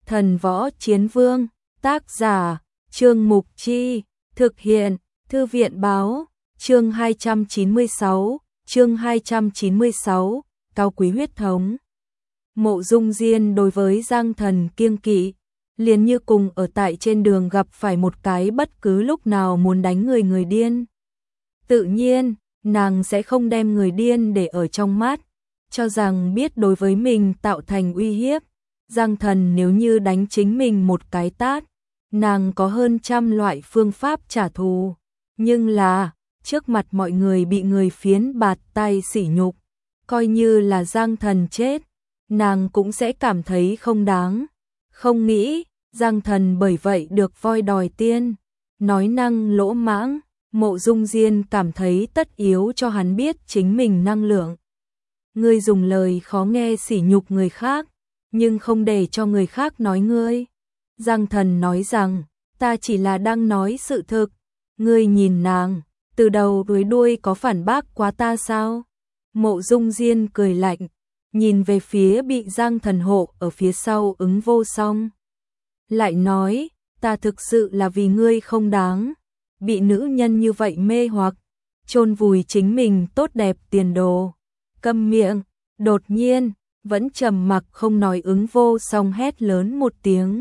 Thần Võ Chiến Vương, tác giả, Trương Mục Chi, thực hiện, Thư viện Báo, chương 296, Cao Quý Huyết Thống. Mộ Dung Diên đối với Giang Thần kiêng kỵ, liền như cùng ở tại trên đường gặp phải một cái bất cứ lúc nào muốn đánh người điên. Tự nhiên, nàng sẽ không đem người điên để ở trong mắt, cho rằng biết đối với mình tạo thành uy hiếp. Giang Thần nếu như đánh chính mình một cái tát, nàng có hơn trăm loại phương pháp trả thù, nhưng là trước mặt mọi người bị người phiến bạt tay sỉ nhục, coi như là Giang Thần chết, nàng cũng sẽ cảm thấy không đáng. Không nghĩ, Giang Thần bởi vậy được voi đòi tiên, nói năng lỗ mãng. Mộ Dung Diên cảm thấy tất yếu cho hắn biết chính mình năng lượng. Ngươi dùng lời khó nghe sỉ nhục người khác, nhưng không để cho người khác nói ngươi. Giang Thần nói rằng, ta chỉ là đang nói sự thực. Ngươi nhìn nàng, từ đầu tới đuôi có phản bác quá ta sao? Mộ Dung Diên cười lạnh, nhìn về phía bị Giang Thần hộ ở phía sau Ứng Vô Song. Lại nói, ta thực sự là vì ngươi không đáng bị nữ nhân như vậy mê hoặc, chôn vùi chính mình tốt đẹp tiền đồ. Câm miệng. Đột nhiên, vẫn trầm mặc không nói Ứng Vô Song hét lớn một tiếng.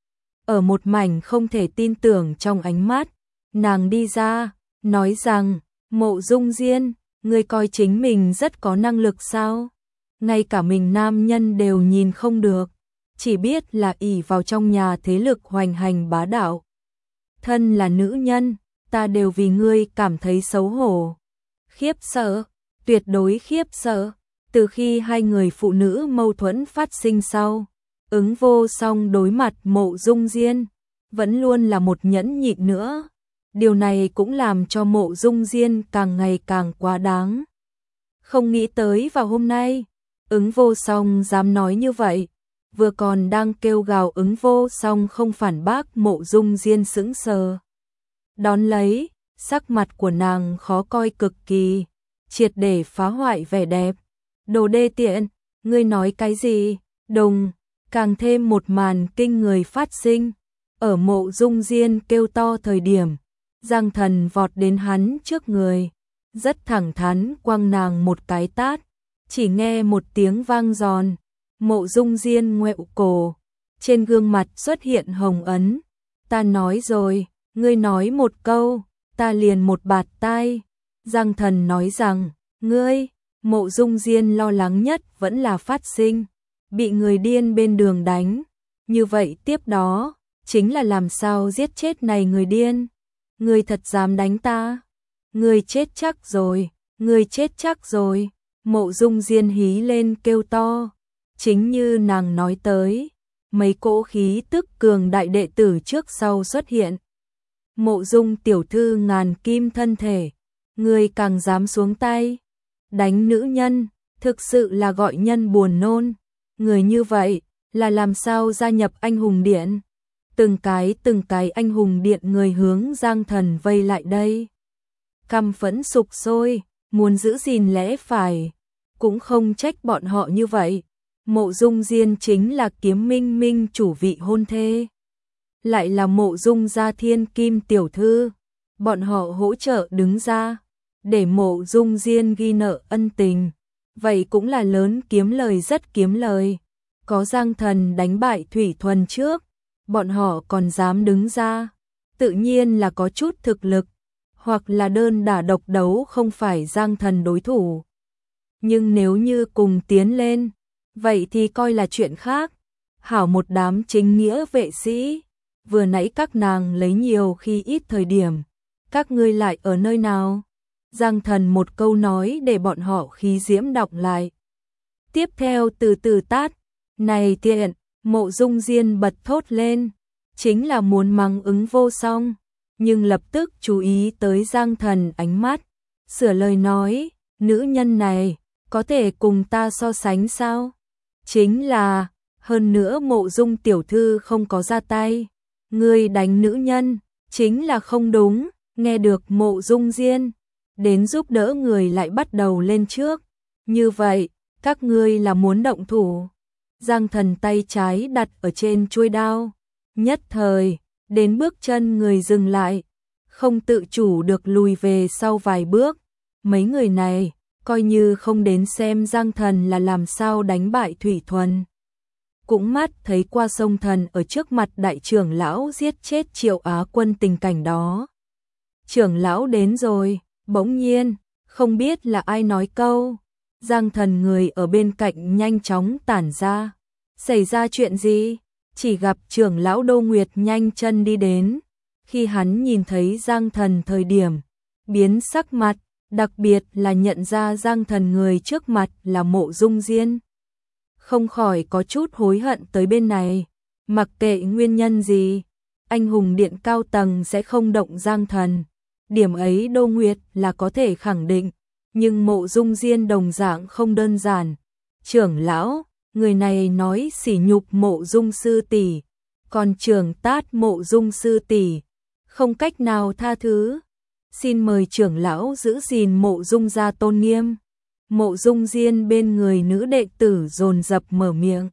Ở một mảnh không thể tin tưởng trong ánh mắt, nàng đi ra, nói rằng, Mộ Dung Diên, ngươi coi chính mình rất có năng lực sao? Ngay cả mình nam nhân đều nhìn không được, chỉ biết là ỷ vào trong nhà thế lực hoành hành bá đạo. Thân là nữ nhân, ta đều vì ngươi cảm thấy xấu hổ. Khiếp sợ, tuyệt đối khiếp sợ. Từ khi hai người phụ nữ mâu thuẫn phát sinh sau, Ứng Vô Song đối mặt Mộ Dung Diên vẫn luôn là một nhẫn nhịn nữa. Điều này cũng làm cho Mộ Dung Diên càng ngày càng quá đáng. Không nghĩ tới vào hôm nay, Ứng Vô Song dám nói như vậy. Vừa còn đang kêu gào Ứng Vô Song không phản bác, Mộ Dung Diên sững sờ. Đón lấy, sắc mặt của nàng khó coi cực kỳ, triệt để phá hoại vẻ đẹp. Đồ đê tiện, ngươi nói cái gì? Đùng, càng thêm một màn kinh người phát sinh. Ở Mộ Dung Diên kêu to thời điểm, Giang Thần vọt đến hắn trước người, rất thẳng thắn quăng nàng một cái tát. Chỉ nghe một tiếng vang giòn, Mộ Dung Diên ngoẹo cổ, trên gương mặt xuất hiện hồng ấn. Ta nói rồi, ngươi nói một câu, ta liền một bạt tai. Giang Thần nói rằng, ngươi. Mộ Dung Diên lo lắng nhất vẫn là phát sinh bị người điên bên đường đánh. Như vậy tiếp đó, chính là làm sao giết chết này người điên. Ngươi thật dám đánh ta? Ngươi chết chắc rồi, ngươi chết chắc rồi. Mộ Dung Diên hí lên kêu to. Chính như nàng nói tới, mấy cỗ khí tức cường đại đệ tử trước sau xuất hiện. Mộ Dung tiểu thư ngàn kim thân thể, ngươi càng dám xuống tay đánh nữ nhân, thực sự là gọi nhân buồn nôn. Người như vậy là làm sao gia nhập anh hùng điện? Từng cái anh hùng điện người hướng Giang Thần vây lại đây. Căm phẫn sục sôi, muốn giữ gìn lẽ phải, cũng không trách bọn họ như vậy. Mộ Dung Diên chính là Kiếm Minh Minh chủ vị hôn thê, lại là Mộ Dung gia thiên kim tiểu thư, bọn họ hỗ trợ đứng ra để Mộ Dung Diên ghi nợ ân tình, vậy cũng là lớn kiếm lời, rất kiếm lời. Có Giang Thần đánh bại Thủy Thuần trước, bọn họ còn dám đứng ra, tự nhiên là có chút thực lực, hoặc là đơn đả độc đấu không phải Giang Thần đối thủ. Nhưng nếu như cùng tiến lên, vậy thì coi là chuyện khác. Hảo một đám chính nghĩa vệ sĩ, vừa nãy các nàng lấy nhiều khi ít thời điểm, các ngươi lại ở nơi nào? Giang Thần một câu nói để bọn họ khí diễm đọng lại. Tiếp theo từ từ tát, này tiện, Mộ Dung Diên bật thốt lên, chính là muốn mắng Ứng Vô Song, nhưng lập tức chú ý tới Giang Thần ánh mắt, sửa lời nói, nữ nhân này, có thể cùng ta so sánh sao? Chính là, hơn nữa Mộ Dung tiểu thư không có ra tay, ngươi đánh nữ nhân, chính là không đúng. Nghe được Mộ Dung Diên đến giúp đỡ người lại bắt đầu lên trước. Như vậy, các ngươi là muốn động thủ. Giang Thần tay trái đặt ở trên chuôi đao, nhất thời, đến bước chân người dừng lại, không tự chủ được lùi về sau vài bước. Mấy người này, coi như không đến xem Giang Thần là làm sao đánh bại Thủy Thuần. Cũng mắt thấy qua sông thần ở trước mặt đại trưởng lão giết chết Triệu Á Quân tình cảnh đó. Trưởng lão đến rồi, bỗng nhiên, không biết là ai nói câu. Giang Thần người ở bên cạnh nhanh chóng tản ra. Xảy ra chuyện gì? Chỉ gặp trưởng lão Đô Nguyệt nhanh chân đi đến. Khi hắn nhìn thấy Giang Thần thời điểm, biến sắc mặt, đặc biệt là nhận ra Giang Thần người trước mặt là Mộ Dung Diên. Không khỏi có chút hối hận tới bên này, mặc kệ nguyên nhân gì, anh hùng điện cao tầng sẽ không động Giang Thần. Điểm ấy Đô Nguyệt là có thể khẳng định, nhưng Mộ Dung Diên đồng dạng không đơn giản. Trưởng lão, người này nói sỉ nhục Mộ Dung sư tỷ, còn trưởng tát Mộ Dung sư tỷ, không cách nào tha thứ. Xin mời trưởng lão giữ gìn Mộ Dung gia tôn nghiêm. Mộ Dung Diên bên người nữ đệ tử dồn dập mở miệng.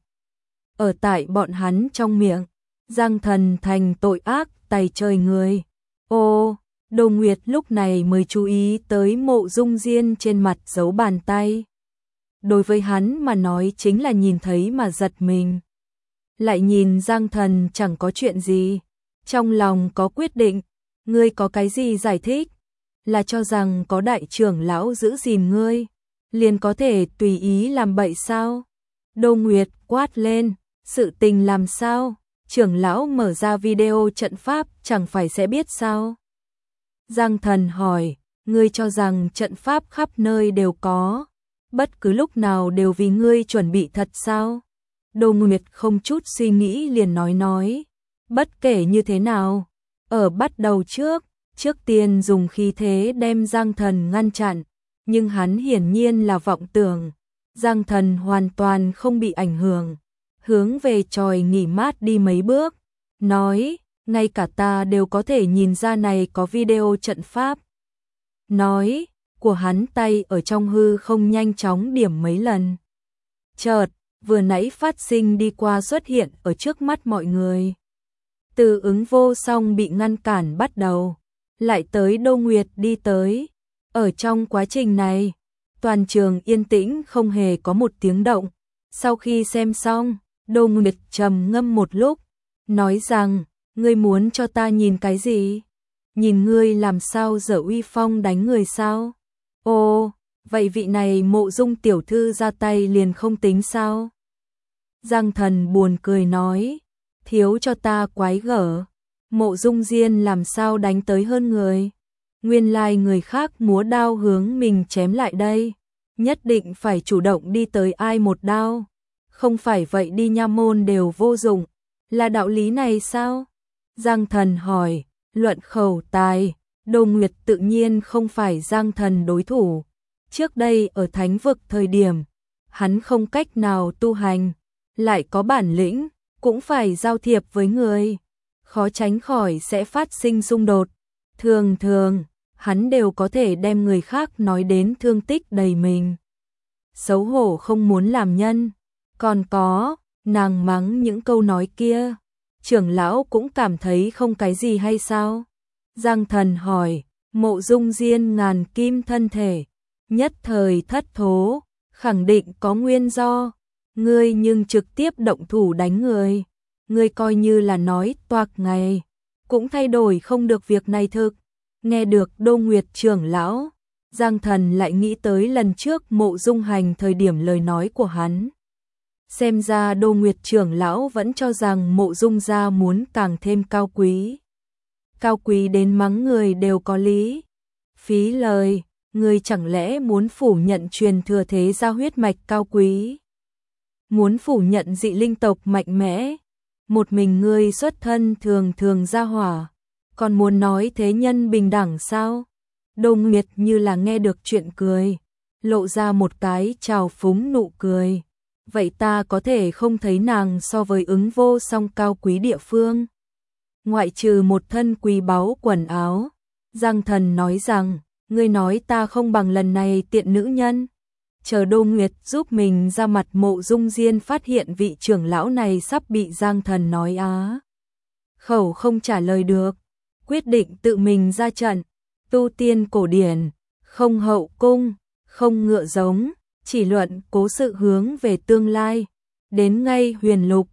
Ở tại bọn hắn trong miệng, Giang Thần thành tội ác tày trời người. Ô, Đô Nguyệt lúc này mới chú ý tới Mộ Dung Diên trên mặt dấu bàn tay. Đối với hắn mà nói chính là nhìn thấy mà giật mình. Lại nhìn Giang Thần chẳng có chuyện gì, trong lòng có quyết định, ngươi có cái gì giải thích? Là cho rằng có đại trưởng lão giữ gìn ngươi, liền có thể tùy ý làm bậy sao? Đô Nguyệt quát lên, sự tình làm sao? Trưởng lão mở ra video trận pháp chẳng phải sẽ biết sao? Giang Thần hỏi, ngươi cho rằng trận pháp khắp nơi đều có, bất cứ lúc nào đều vì ngươi chuẩn bị thật sao? Đô Nguyệt không chút suy nghĩ liền nói, bất kể như thế nào, ở bắt đầu trước tiên dùng khí thế đem Giang Thần ngăn chặn, nhưng hắn hiển nhiên là vọng tưởng. Giang Thần hoàn toàn không bị ảnh hưởng, hướng về chòi nghỉ mát đi mấy bước, nói, ngay cả ta đều có thể nhìn ra này có video trận pháp. Nói, của hắn tay ở trong hư không nhanh chóng điểm mấy lần. Chợt, vừa nãy phát sinh đi qua xuất hiện ở trước mắt mọi người. Từ Ứng Vô Song bị ngăn cản bắt đầu, lại tới Đô Nguyệt đi tới. Ở trong quá trình này, toàn trường yên tĩnh không hề có một tiếng động. Sau khi xem xong, Đô Nguyệt trầm ngâm một lúc, nói rằng, ngươi muốn cho ta nhìn cái gì? Nhìn ngươi làm sao giở uy phong đánh người sao? Ồ, vậy vị này Mộ Dung tiểu thư ra tay liền không tính sao? Giang Thần buồn cười nói, thiếu cho ta quái gở. Mộ Dung Diên làm sao đánh tới hơn người? Nguyên lai người khác múa đao hướng mình chém lại đây, nhất định phải chủ động đi tới ai một đao, không phải vậy đi nha môn đều vô dụng, là đạo lý này sao? Giang Thần hỏi, luận khẩu tài, Đô Nguyệt tự nhiên không phải Giang Thần đối thủ. Trước đây ở Thánh vực thời điểm, hắn không cách nào tu hành, lại có bản lĩnh, cũng phải giao thiệp với người, khó tránh khỏi sẽ phát sinh xung đột. Thường thường, hắn đều có thể đem người khác nói đến thương tích đầy mình. Xấu hổ không muốn làm nhân. Còn có, nàng mắng những câu nói kia, trưởng lão cũng cảm thấy không cái gì hay sao? Giang Thần hỏi, Mộ Dung Diên ngàn kim thân thể, nhất thời thất thố, khẳng định có nguyên do. Ngươi nhưng trực tiếp động thủ đánh người, ngươi coi như là nói toạc ngày, cũng thay đổi không được việc này thực. Nghe được Đô Nguyệt trưởng lão, Giang Thần lại nghĩ tới lần trước Mộ Dung Hành thời điểm lời nói của hắn. Xem ra Đô Nguyệt trưởng lão vẫn cho rằng Mộ Dung gia muốn càng thêm cao quý. Cao quý đến mắng người đều có lý. Phí lời, ngươi chẳng lẽ muốn phủ nhận truyền thừa thế gia huyết mạch cao quý? Muốn phủ nhận dị linh tộc mạnh mẽ? Một mình ngươi xuất thân thường gia hỏa, còn muốn nói thế nhân bình đẳng sao? Đô Nguyệt như là nghe được chuyện cười, lộ ra một cái trào phúng nụ cười. Vậy ta có thể không thấy nàng so với Ứng Vô Song cao quý địa phương? Ngoại trừ một thân quý báu quần áo, Giang Thần nói rằng, ngươi nói ta không bằng lần này tiện nữ nhân. chờ Đô Nguyệt giúp mình ra mặt. Mộ Dung Diên phát hiện vị trưởng lão này sắp bị Giang Thần nói á khẩu không trả lời được, quyết định tự mình ra trận. Tu tiên cổ điển, không hậu cung, không ngựa giống, chỉ luận cố sự hướng về tương lai. Đến ngay Huyền Lục,